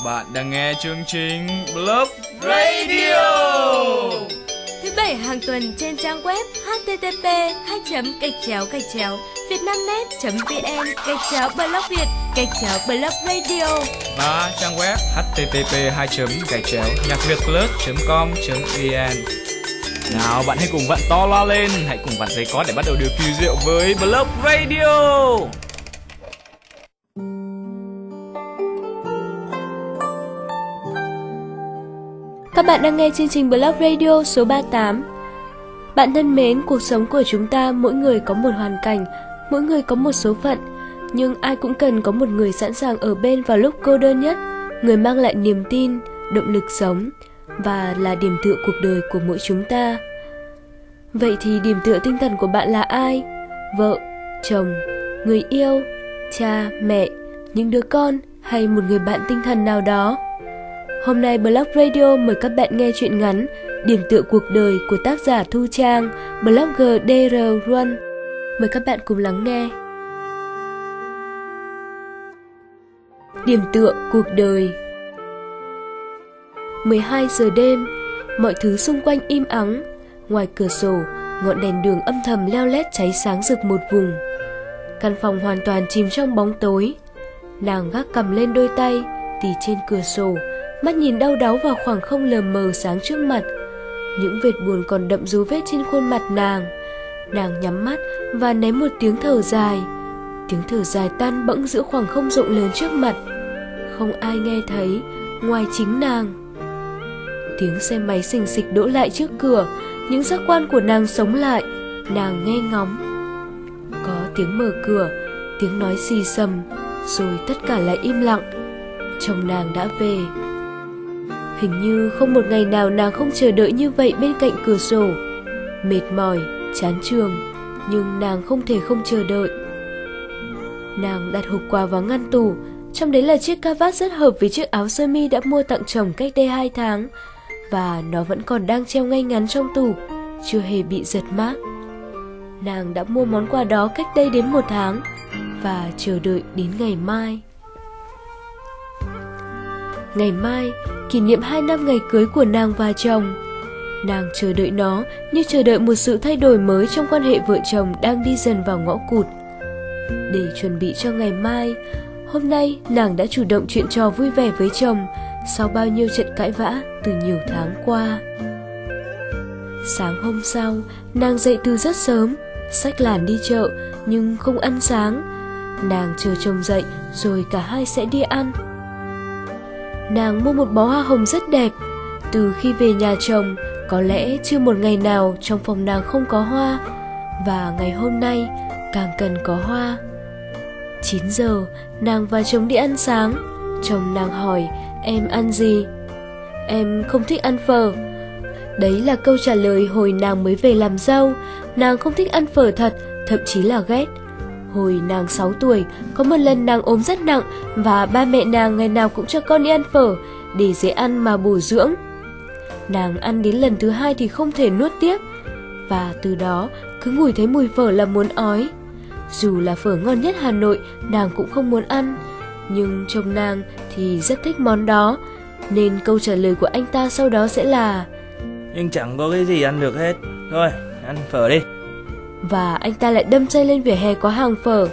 Bạn đang nghe chương trình Blog Radio. Thứ bảy hàng tuần trên trang web http://vietnamnet.vn/blog radio Và trang web http://nhacvietplus.com.vn. Nào bạn hãy cùng vặn to loa lên, hãy cùng vặn dây có để bắt đầu điều kỳ diệu với Blog Radio. Các bạn đang nghe chương trình Blog Radio số 38. Bạn thân mến, cuộc sống của chúng ta mỗi người có một hoàn cảnh, mỗi người có một số phận, nhưng ai cũng cần có một người sẵn sàng ở bên vào lúc cô đơn nhất, người mang lại niềm tin, động lực sống và là điểm tựa cuộc đời của mỗi chúng ta. Vậy thì điểm tựa tinh thần của bạn là ai? Vợ, chồng, người yêu, cha, mẹ, những đứa con hay một người bạn tinh thần nào đó? Hôm nay Blog Radio mời các bạn nghe truyện ngắn Điểm tựa cuộc đời của tác giả Thu Trang, blogger DR Run. Mời các bạn cùng lắng nghe. Điểm tựa cuộc đời. 12 giờ đêm, mọi thứ xung quanh im ắng. Ngoài cửa sổ, ngọn đèn đường âm thầm leo lét cháy sáng rực một vùng. Căn phòng hoàn toàn chìm trong bóng tối. Nàng gác cằm lên đôi tay, tì trên cửa sổ, mắt nhìn đau đáu vào khoảng không lờ mờ sáng trước mặt. Những vệt buồn còn đậm dấu vết trên khuôn mặt nàng. Nàng nhắm mắt và ném một tiếng thở dài. Tiếng thở dài tan bẫng giữa khoảng không rộng lớn trước mặt. Không ai nghe thấy ngoài chính nàng. Tiếng xe máy xình xịch đỗ lại trước cửa. Những giác quan của nàng sống lại. Nàng nghe ngóng. Có tiếng mở cửa, tiếng nói xì xầm, rồi tất cả lại im lặng. Chồng nàng đã về. Hình như không một ngày nào nàng không chờ đợi như vậy bên cạnh cửa sổ. Mệt mỏi, chán chường, nhưng nàng không thể không chờ đợi. Nàng đặt hộp quà vào ngăn tủ. Trong đấy là chiếc cravat rất hợp với chiếc áo sơ mi đã mua tặng chồng cách đây 2 tháng. Và nó vẫn còn đang treo ngay ngắn trong tủ, chưa hề bị giật mác. Nàng đã mua món quà đó cách đây đến 1 tháng và chờ đợi đến ngày mai. Ngày mai, kỷ niệm 2 năm ngày cưới của nàng và chồng. Nàng chờ đợi nó như chờ đợi một sự thay đổi mới trong quan hệ vợ chồng đang đi dần vào ngõ cụt. Để chuẩn bị cho ngày mai, hôm nay nàng đã chủ động chuyện trò vui vẻ với chồng sau bao nhiêu trận cãi vã từ nhiều tháng qua. Sáng hôm sau, nàng dậy từ rất sớm, xách làn đi chợ nhưng không ăn sáng. Nàng chờ chồng dậy rồi cả hai sẽ đi ăn. Nàng mua một bó hoa hồng rất đẹp. Từ khi về nhà chồng, có lẽ chưa một ngày nào trong phòng nàng không có hoa. Và ngày hôm nay càng cần có hoa. 9 giờ, nàng và chồng đi ăn sáng. Chồng nàng hỏi, em ăn gì? Em không thích ăn phở. Đấy là câu trả lời hồi nàng mới về làm dâu. Nàng không thích ăn phở thật, thậm chí là ghét. Hồi nàng 6 tuổi, có một lần nàng ốm rất nặng và ba mẹ nàng ngày nào cũng cho con đi ăn phở để dễ ăn mà bổ dưỡng. Nàng ăn đến lần thứ 2 thì không thể nuốt tiếp, và từ đó cứ ngửi thấy mùi phở là muốn ói. Dù là phở ngon nhất Hà Nội, nàng cũng không muốn ăn, nhưng chồng nàng thì rất thích món đó, nên câu trả lời của anh ta sau đó sẽ là: nhưng chẳng có cái gì ăn được hết, thôi ăn phở đi. Và anh ta lại đâm chân lên vỉa hè có hàng phở.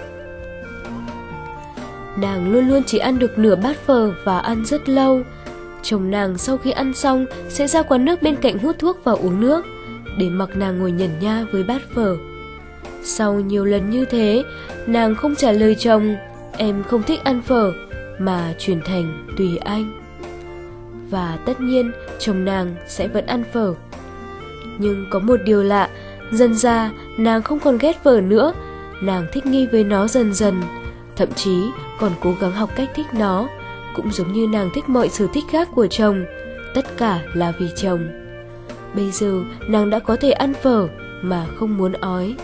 Nàng luôn luôn chỉ ăn được nửa bát phở và ăn rất lâu. Chồng nàng sau khi ăn xong sẽ ra quán nước bên cạnh hút thuốc và uống nước, để mặc nàng ngồi nhẩn nha với bát phở. Sau nhiều lần như thế, nàng không trả lời chồng em không thích ăn phở, mà chuyển thành tùy anh. Và tất nhiên chồng nàng sẽ vẫn ăn phở. Nhưng có một điều lạ, dần ra nàng không còn ghét phở nữa. Nàng thích nghi với nó dần dần, thậm chí còn cố gắng học cách thích nó. Cũng giống như nàng thích mọi sở thích khác của chồng, tất cả là vì chồng. Bây giờ nàng đã có thể ăn phở mà không muốn ói.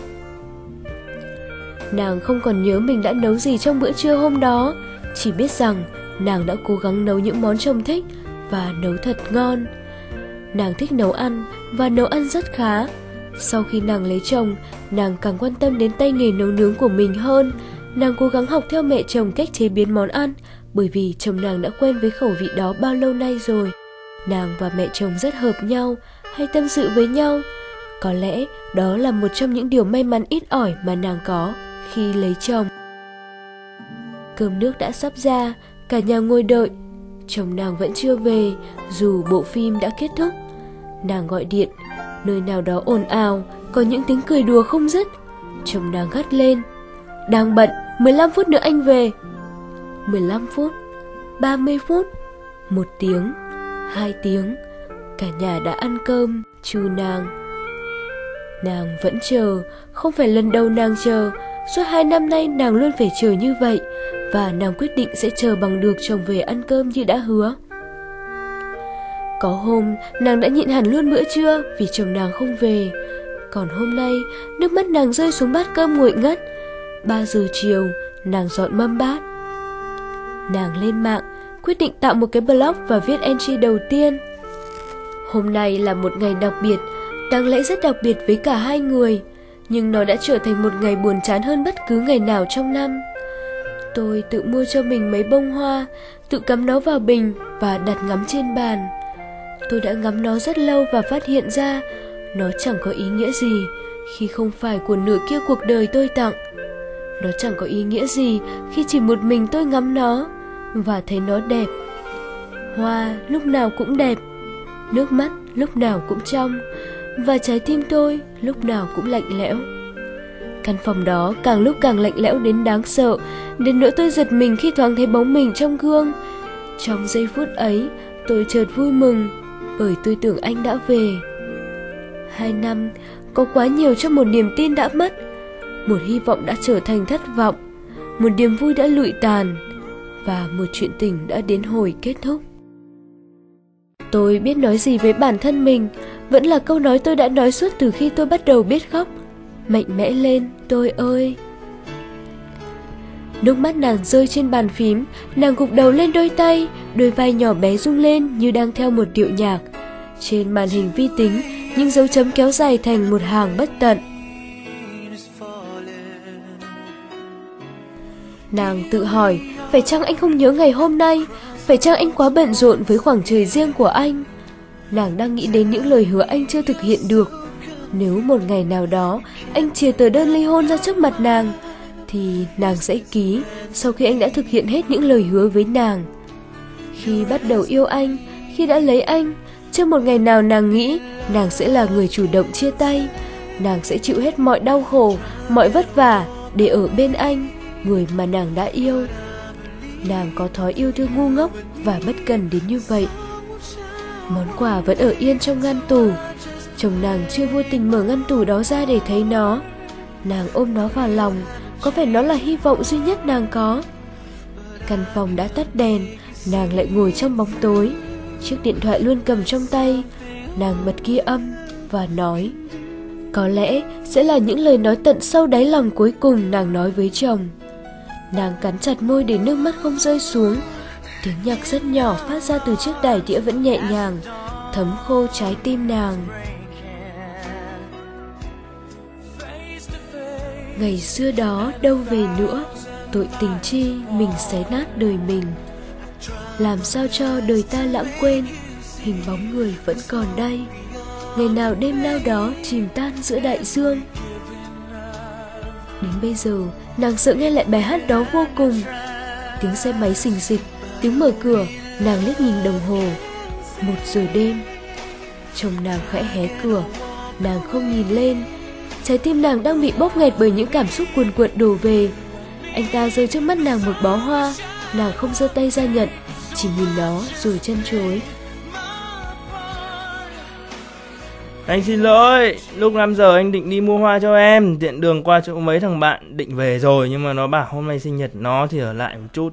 Nàng không còn nhớ mình đã nấu gì trong bữa trưa hôm đó, chỉ biết rằng nàng đã cố gắng nấu những món chồng thích và nấu thật ngon. Nàng thích nấu ăn và nấu ăn rất khá. Sau khi nàng lấy chồng, nàng càng quan tâm đến tay nghề nấu nướng của mình hơn. Nàng cố gắng học theo mẹ chồng cách chế biến món ăn bởi vì chồng nàng đã quen với khẩu vị đó bao lâu nay rồi. Nàng và mẹ chồng rất hợp nhau, hay tâm sự với nhau. Có lẽ đó là một trong những điều may mắn ít ỏi mà nàng có khi lấy chồng. Cơm nước đã sắp ra, cả nhà ngồi đợi. Chồng nàng vẫn chưa về, dù bộ phim đã kết thúc. Nàng gọi điện, nơi nào đó ồn ào, có những tiếng cười đùa không dứt. Chồng nàng gắt lên: "Đang bận, 15 phút nữa anh về." 15 phút, 30 phút, 1 tiếng, 2 tiếng, cả nhà đã ăn cơm, trừ nàng. Nàng vẫn chờ, không phải lần đầu nàng chờ, suốt 2 năm nay nàng luôn phải chờ như vậy, và nàng quyết định sẽ chờ bằng được chồng về ăn cơm như đã hứa. Có hôm, nàng đã nhịn hẳn luôn bữa trưa vì chồng nàng không về. Còn hôm nay, nước mắt nàng rơi xuống bát cơm nguội ngắt. 3 giờ chiều, nàng dọn mâm bát. Nàng lên mạng, quyết định tạo một cái blog và viết entry đầu tiên. Hôm nay là một ngày đặc biệt, đáng lẽ rất đặc biệt với cả hai người, nhưng nó đã trở thành một ngày buồn chán hơn bất cứ ngày nào trong năm. Tôi tự mua cho mình mấy bông hoa, tự cắm nó vào bình và đặt ngắm trên bàn. Tôi đã ngắm nó rất lâu và phát hiện ra nó chẳng có ý nghĩa gì khi không phải của nửa kia cuộc đời tôi tặng. Nó chẳng có ý nghĩa gì khi chỉ một mình tôi ngắm nó và thấy nó đẹp. Hoa lúc nào cũng đẹp, nước mắt lúc nào cũng trong, và trái tim tôi lúc nào cũng lạnh lẽo. Căn phòng đó càng lúc càng lạnh lẽo đến đáng sợ, đến nỗi tôi giật mình khi thoáng thấy bóng mình trong gương. Trong giây phút ấy, tôi chợt vui mừng, bởi tôi tưởng anh đã về. 2 năm, có quá nhiều cho một niềm tin đã mất, một hy vọng đã trở thành thất vọng, một niềm vui đã lụi tàn, và một chuyện tình đã đến hồi kết thúc. Tôi biết nói gì với bản thân mình, vẫn là câu nói tôi đã nói suốt từ khi tôi bắt đầu biết khóc: mạnh mẽ lên, tôi ơi. Nước mắt nàng rơi trên bàn phím, nàng gục đầu lên đôi tay, đôi vai nhỏ bé rung lên như đang theo một điệu nhạc. Trên màn hình vi tính, những dấu chấm kéo dài thành một hàng bất tận. Nàng tự hỏi, phải chăng anh không nhớ ngày hôm nay? Phải chăng anh quá bận rộn với khoảng trời riêng của anh? Nàng đang nghĩ đến những lời hứa anh chưa thực hiện được. Nếu một ngày nào đó anh chìa tờ đơn ly hôn ra trước mặt nàng, thì nàng sẽ ký sau khi anh đã thực hiện hết những lời hứa với nàng. Khi bắt đầu yêu anh, khi đã lấy anh, chưa một ngày nào nàng nghĩ nàng sẽ là người chủ động chia tay. Nàng sẽ chịu hết mọi đau khổ, mọi vất vả để ở bên anh, người mà nàng đã yêu. Nàng có thói yêu thương ngu ngốc và bất cần đến như vậy. Món quà vẫn ở yên trong ngăn tủ. Chồng nàng chưa vô tình mở ngăn tủ đó ra để thấy nó. Nàng ôm nó vào lòng, có vẻ nó là hy vọng duy nhất nàng có. Căn phòng đã tắt đèn, nàng lại ngồi trong bóng tối. Chiếc điện thoại luôn cầm trong tay. Nàng bật ghi âm và nói. Có lẽ sẽ là những lời nói tận sâu đáy lòng cuối cùng nàng nói với chồng. Nàng cắn chặt môi để nước mắt không rơi xuống. Tiếng nhạc rất nhỏ phát ra từ chiếc đài đĩa vẫn nhẹ nhàng, thấm khô trái tim nàng. Ngày xưa đó đâu về nữa, tội tình chi mình xé nát đời mình. Làm sao cho đời ta lãng quên, hình bóng người vẫn còn đây. Ngày nào đêm nào đó chìm tan giữa đại dương. Đến bây giờ, nàng sợ nghe lại bài hát đó vô cùng. Tiếng xe máy xình xịch, tiếng mở cửa, nàng liếc nhìn đồng hồ. 1 giờ đêm. Chồng nàng khẽ hé cửa, nàng không nhìn lên. Trái tim nàng đang bị bóp nghẹt bởi những cảm xúc cuồn cuộn đổ về. Anh ta giơ trước mắt nàng một bó hoa, nàng không giơ tay ra nhận, chỉ nhìn nó rồi chân chối. Anh xin lỗi, lúc 5 giờ anh định đi mua hoa cho em, tiện đường qua chỗ mấy thằng bạn định về rồi, nhưng mà nó bảo hôm nay sinh nhật nó thì ở lại một chút.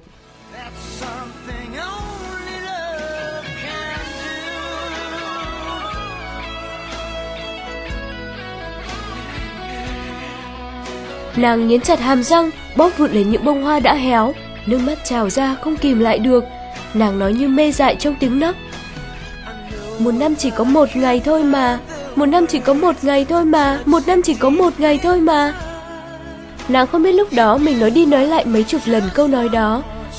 Nàng nghiến chặt hàm răng, bóp vụn lấy những bông hoa đã héo. Nước mắt trào ra không kìm lại được. Nàng nói như mê dại trong tiếng nấc. 1 năm chỉ có 1 ngày thôi mà. 1 năm chỉ có 1 ngày thôi mà. 1 năm chỉ có 1 ngày thôi mà. Nàng không biết lúc đó mình nói đi nói lại mấy chục lần câu nói đó.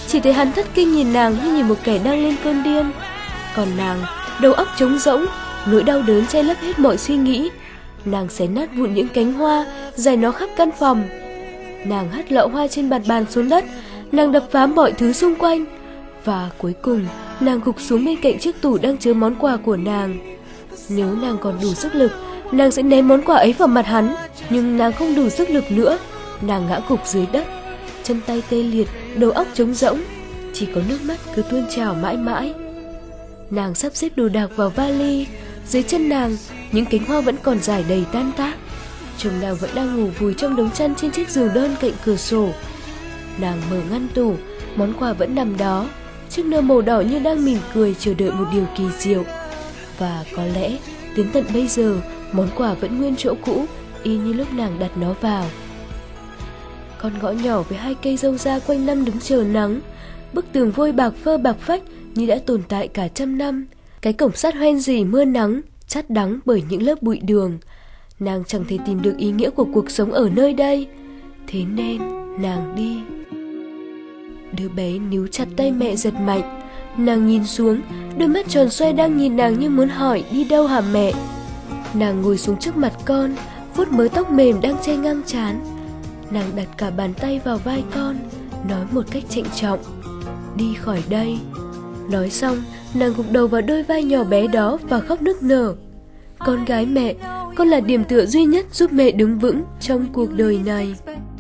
chỉ thấy hắn thất kinh nhìn nàng như nhìn một kẻ đang lên cơn điên. Còn nàng, đầu óc trống rỗng, nỗi đau đớn che lấp hết mọi suy nghĩ. Nàng xé nát vụn những cánh hoa, rải nó khắp căn phòng. Nàng hất lọ hoa trên mặt bàn xuống đất, nàng đập phá mọi thứ xung quanh. Và cuối cùng, nàng gục xuống bên cạnh chiếc tủ đang chứa món quà của nàng. Nếu nàng còn đủ sức lực, nàng sẽ ném món quà ấy vào mặt hắn. Nhưng nàng không đủ sức lực nữa. Nàng ngã gục dưới đất, chân tay tê liệt, đầu óc trống rỗng, chỉ có nước mắt cứ tuôn trào mãi mãi. Nàng sắp xếp đồ đạc vào vali. Dưới chân nàng, những cánh hoa vẫn còn rải đầy tan tác. Chồng nàng vẫn đang ngủ vùi trong đống chăn trên chiếc giường đơn cạnh cửa sổ. Nàng mở ngăn tủ, món quà vẫn nằm đó, chiếc nơ màu đỏ như đang mỉm cười chờ đợi một điều kỳ diệu. Và có lẽ đến tận bây giờ món quà vẫn nguyên chỗ cũ, y như lúc nàng đặt nó vào. Con ngõ nhỏ với 2 cây dâu da quanh năm đứng chờ nắng. Bức tường vôi bạc phơ bạc phách như đã tồn tại cả trăm năm. Cái cổng sắt hoen rỉ mưa nắng, chát đắng bởi những lớp bụi đường. Nàng chẳng thể tìm được ý nghĩa của cuộc sống ở nơi đây. Thế nên nàng đi. Đứa bé níu chặt tay mẹ giật mạnh. Nàng nhìn xuống, đôi mắt tròn xoe đang nhìn nàng như muốn hỏi đi đâu hả mẹ. Nàng ngồi xuống trước mặt con, vuốt mớ tóc mềm đang che ngang trán. Nàng đặt cả bàn tay vào vai con, nói một cách trịnh trọng: đi khỏi đây. Nói xong, nàng gục đầu vào đôi vai nhỏ bé đó và khóc nức nở. Con gái mẹ, con là điểm tựa duy nhất giúp mẹ đứng vững trong cuộc đời này.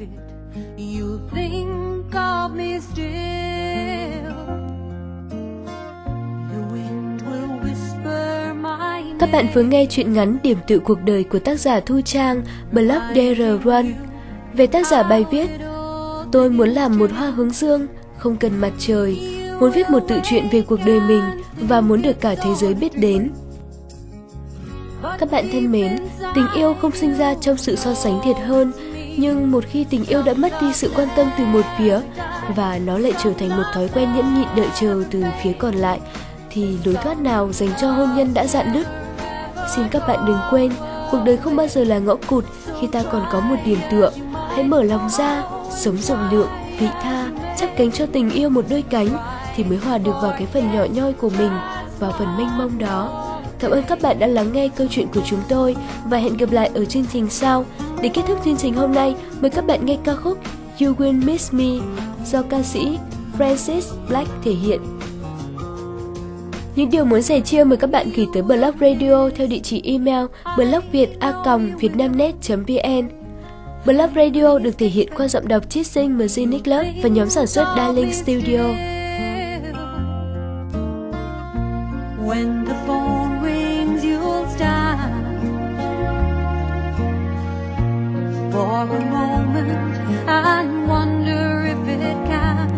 Các bạn vừa nghe truyện ngắn Điểm tựa cuộc đời của tác giả Thu Trang, blog DR1. Về tác giả bài viết: tôi muốn làm một hoa hướng dương, không cần mặt trời, muốn viết một tự truyện về cuộc đời mình và muốn được cả thế giới biết đến. Các bạn thân mến, tình yêu không sinh ra trong sự so sánh thiệt hơn, nhưng một khi tình yêu đã mất đi sự quan tâm từ một phía và nó lại trở thành một thói quen nhẫn nhịn đợi chờ từ phía còn lại, thì lối thoát nào dành cho hôn nhân đã rạn nứt? Xin các bạn đừng quên, cuộc đời không bao giờ là ngõ cụt khi ta còn có một điểm tựa. Hãy mở lòng ra, sống rộng lượng, vị tha, chắp cánh cho tình yêu một đôi cánh, thì mới hòa được vào cái phần nhỏ nhoi của mình, vào phần mênh mông đó. Cảm ơn các bạn đã lắng nghe câu chuyện của chúng tôi và hẹn gặp lại ở chương trình sau. Để kết thúc chương trình hôm nay, mời các bạn nghe ca khúc You Will Miss Me do ca sĩ Francis Black thể hiện. Những điều muốn sẻ chia mời các bạn gửi tới Blog Radio theo địa chỉ email blogviet@vietnamnet.vn. Blog Radio được thể hiện qua giọng đọc Chiết Sinh, Mzinic Love và nhóm sản xuất Darling Studio. When the phone rings, you'll stop for a moment and wonder if it can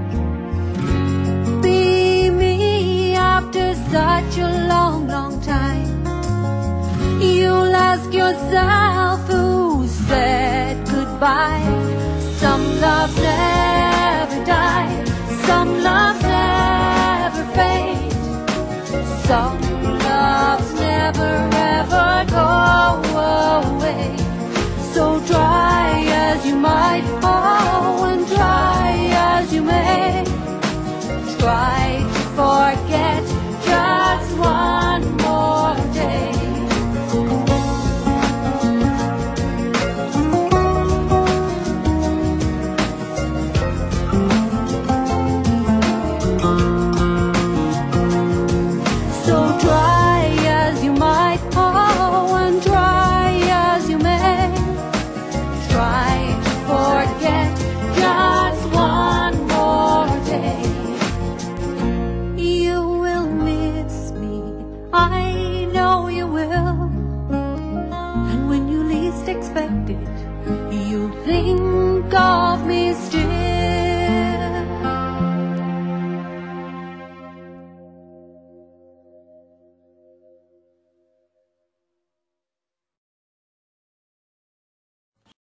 be me after such a long, long time. You'll ask yourself who said goodbye. Some loves never die, some loves never fade. Some loves never ever go away. So try as you might, oh, and try as you may, try to forget just one more day. Expect it, you'll think